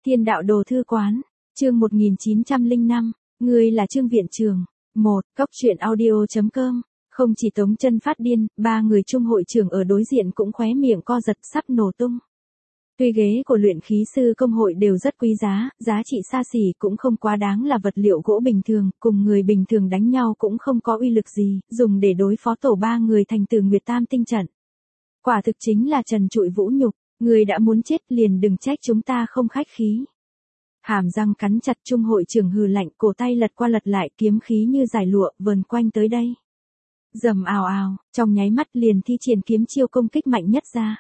Thiên đạo đồ thư quán, chương 1905, ngươi là Trương viện trưởng. 1. Cốc truyện audio.com. Không chỉ Tống Chân phát điên, ba người trung hội trưởng ở đối diện cũng khóe miệng co giật sắp nổ tung. Tuy ghế của luyện khí sư công hội đều rất quý giá, giá trị xa xỉ cũng không quá đáng là vật liệu gỗ bình thường, cùng người bình thường đánh nhau cũng không có uy lực gì, dùng để đối phó tổ ba người thành Từ Nguyệt Tam tinh trận. Quả thực chính là trần trụi vũ nhục, người đã muốn chết liền đừng trách chúng ta không khách khí. Hàm răng cắn chặt, trung hội trưởng hừ lạnh, cổ tay lật qua lật lại, kiếm khí như giải lụa vờn quanh tới đây. Rầm ào ào, trong nháy mắt liền thi triển kiếm chiêu công kích mạnh nhất ra.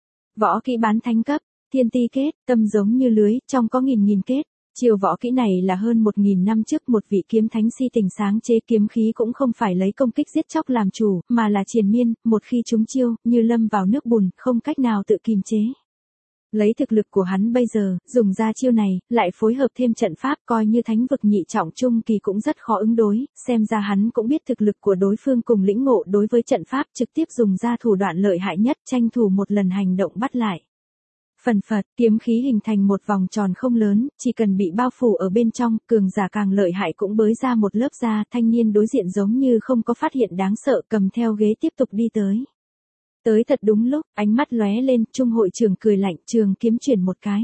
Võ kỹ bán thánh cấp, thiên ti kết, tâm giống như lưới, trong có nghìn kết. Chiêu võ kỹ này là hơn 1000 năm trước một vị kiếm thánh si tình sáng chế, kiếm khí cũng không phải lấy công kích giết chóc làm chủ, mà là triền miên, một khi trúng chiêu, như lâm vào nước bùn, không cách nào tự kiềm chế. Lấy thực lực của hắn bây giờ, dùng ra chiêu này, lại phối hợp thêm trận pháp, coi như thánh vực nhị trọng trung kỳ cũng rất khó ứng đối, xem ra hắn cũng biết thực lực của đối phương cùng lĩnh ngộ đối với trận pháp, trực tiếp dùng ra thủ đoạn lợi hại nhất, tranh thủ một lần hành động bắt lại. Phần phật, kiếm khí hình thành một vòng tròn không lớn, chỉ cần bị bao phủ ở bên trong, cường giả càng lợi hại cũng bới ra một lớp da. Thanh niên đối diện giống như không có phát hiện đáng sợ, cầm theo ghế tiếp tục đi tới. Tới thật đúng lúc, ánh mắt lóe lên, trung hội trưởng cười lạnh, trường kiếm chuyển một cái.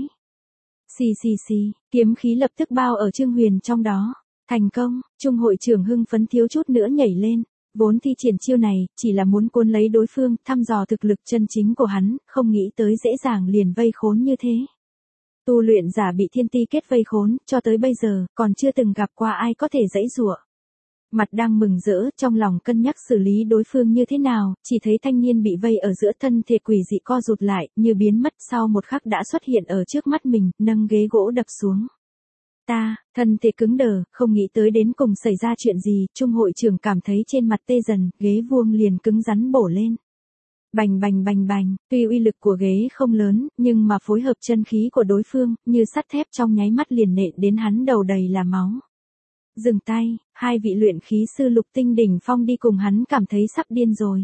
Xì xì xì, kiếm khí lập tức bao ở Trương Huyền trong đó. Thành công, trung hội trưởng hưng phấn thiếu chút nữa nhảy lên. Vốn thi triển chiêu này, chỉ là muốn cuốn lấy đối phương, thăm dò thực lực chân chính của hắn, không nghĩ tới dễ dàng liền vây khốn như thế. Tu luyện giả bị thiên ti kết vây khốn, cho tới bây giờ, còn chưa từng gặp qua ai có thể giãy giụa. Mặt đang mừng rỡ, trong lòng cân nhắc xử lý đối phương như thế nào, chỉ thấy thanh niên bị vây ở giữa, thân thể quỷ dị co rụt lại, như biến mất, sau một khắc đã xuất hiện ở trước mắt mình, nâng ghế gỗ đập xuống. Thân thể cứng đờ, không nghĩ tới đến cùng xảy ra chuyện gì, trung hội trưởng cảm thấy trên mặt tê dần, ghế vuông liền cứng rắn bổ lên. Bành bành bành bành, tuy uy lực của ghế không lớn, nhưng mà phối hợp chân khí của đối phương, như sắt thép trong nháy mắt liền nện đến hắn đầu đầy là máu. Dừng tay, hai vị luyện khí sư lục tinh đỉnh phong đi cùng hắn cảm thấy sắp điên rồi.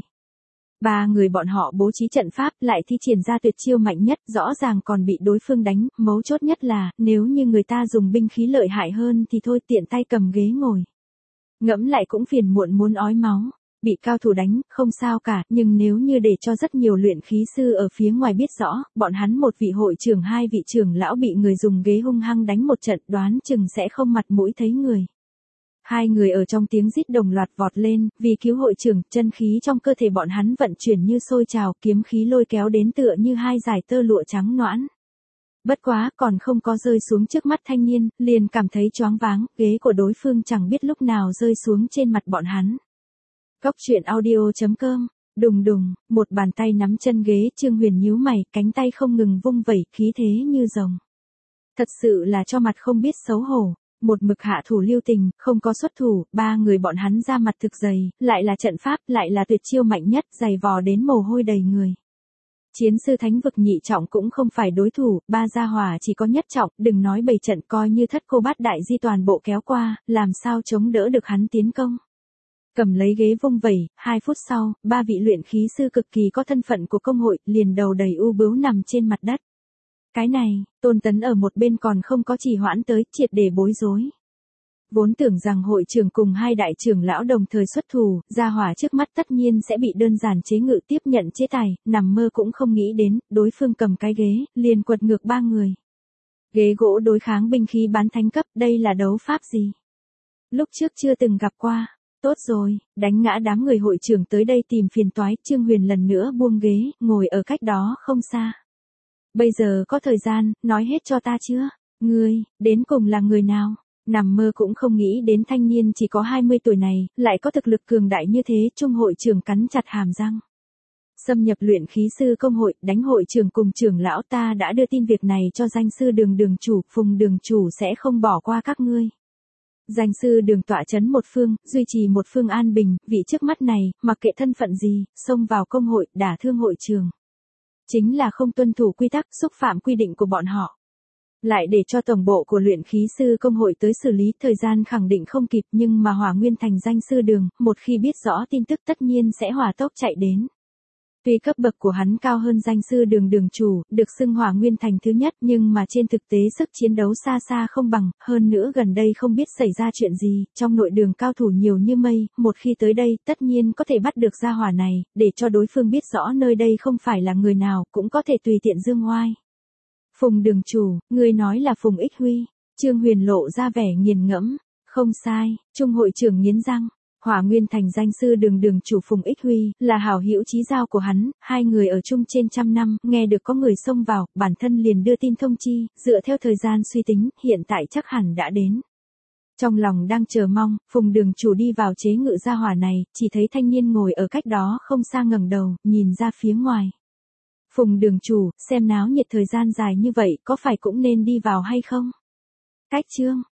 Ba người bọn họ bố trí trận pháp, lại thi triển ra tuyệt chiêu mạnh nhất, rõ ràng còn bị đối phương đánh, mấu chốt nhất là, nếu như người ta dùng binh khí lợi hại hơn thì thôi, tiện tay cầm ghế ngồi. Ngẫm lại cũng phiền muộn muốn ói máu, bị cao thủ đánh, không sao cả, nhưng nếu như để cho rất nhiều luyện khí sư ở phía ngoài biết rõ, bọn hắn một vị hội trưởng hai vị trưởng lão bị người dùng ghế hung hăng đánh một trận, đoán chừng sẽ không mặt mũi thấy người. Hai người ở trong tiếng rít đồng loạt vọt lên, vì cứu hội trưởng, chân khí trong cơ thể bọn hắn vận chuyển như sôi trào, kiếm khí lôi kéo đến tựa như hai dải tơ lụa trắng nõn. Bất quá, còn không có rơi xuống trước mắt thanh niên, liền cảm thấy choáng váng, ghế của đối phương chẳng biết lúc nào rơi xuống trên mặt bọn hắn. Cốc truyện audio.com. Đùng đùng, một bàn tay nắm chân ghế, Trương Huyền nhíu mày, cánh tay không ngừng vung vẩy, khí thế như rồng. Thật sự là cho mặt không biết xấu hổ. Một mực hạ thủ lưu tình, không có xuất thủ, ba người bọn hắn ra mặt thực dày, lại là trận pháp, lại là tuyệt chiêu mạnh nhất, dày vò đến mồ hôi đầy người. Chiến sư thánh vực nhị trọng cũng không phải đối thủ, ba gia hỏa chỉ có nhất trọng, đừng nói bày trận, coi như thất cô bát đại di toàn bộ kéo qua, làm sao chống đỡ được hắn tiến công. Cầm lấy ghế vung vẩy, 2 phút sau, ba vị luyện khí sư cực kỳ có thân phận của công hội, liền đầu đầy u bướu nằm trên mặt đất. Cái này, Tôn Tấn ở một bên còn không có trì hoãn tới, triệt để bối rối. Vốn tưởng rằng hội trưởng cùng hai đại trưởng lão đồng thời xuất thủ, gia hỏa trước mắt tất nhiên sẽ bị đơn giản chế ngự tiếp nhận chế tài, nằm mơ cũng không nghĩ đến, đối phương cầm cái ghế, liền quật ngược ba người. Ghế gỗ đối kháng binh khí bán thánh cấp, đây là đấu pháp gì? Lúc trước chưa từng gặp qua. Tốt rồi, đánh ngã đám người hội trưởng tới đây tìm phiền toái, Trương Huyền lần nữa buông ghế, ngồi ở cách đó không xa. Bây giờ có thời gian, nói hết cho ta chưa? Ngươi, đến cùng là người nào? Nằm mơ cũng không nghĩ đến thanh niên chỉ có 20 tuổi này, lại có thực lực cường đại như thế, trung hội trưởng cắn chặt hàm răng. Xâm nhập luyện khí sư công hội, đánh hội trưởng cùng trưởng lão, ta đã đưa tin việc này cho danh sư đường chủ, Phùng đường chủ sẽ không bỏ qua các ngươi. Danh sư đường tọa chấn một phương, duy trì một phương an bình, vị trước mắt này, mặc kệ thân phận gì, xông vào công hội, đả thương hội trưởng. Chính là không tuân thủ quy tắc, xúc phạm quy định của bọn họ. Lại để cho tổng bộ của luyện khí sư công hội tới xử lý, thời gian khẳng định không kịp, nhưng mà Hỏa Nguyên Thành danh sư đường, một khi biết rõ tin tức tất nhiên sẽ hỏa tốc chạy đến. Tuy cấp bậc của hắn cao hơn danh sư đường đường chủ, được xưng Hỏa Nguyên Thành thứ nhất, nhưng mà trên thực tế sức chiến đấu xa xa không bằng, hơn nữa gần đây không biết xảy ra chuyện gì, trong nội đường cao thủ nhiều như mây, một khi tới đây, tất nhiên có thể bắt được gia hỏa này, để cho đối phương biết rõ nơi đây không phải là người nào, cũng có thể tùy tiện dương oai. Phùng đường chủ, người nói là Phùng Ích Huy. Trương Huyền lộ ra vẻ nghiền ngẫm. Không sai, Trung hội trưởng nghiến răng. Hỏa Nguyên Thành danh sư đường đường chủ Phùng Ích Huy, là hảo hữu chí giao của hắn, hai người ở chung trên trăm năm, nghe được có người xông vào, bản thân liền đưa tin thông chi, dựa theo thời gian suy tính, hiện tại chắc hẳn đã đến. Trong lòng đang chờ mong, Phùng đường chủ đi vào chế ngự gia hỏa này, chỉ thấy thanh niên ngồi ở cách đó không xa ngẩng đầu, nhìn ra phía ngoài. Phùng đường chủ, xem náo nhiệt thời gian dài như vậy, có phải cũng nên đi vào hay không? Cách chương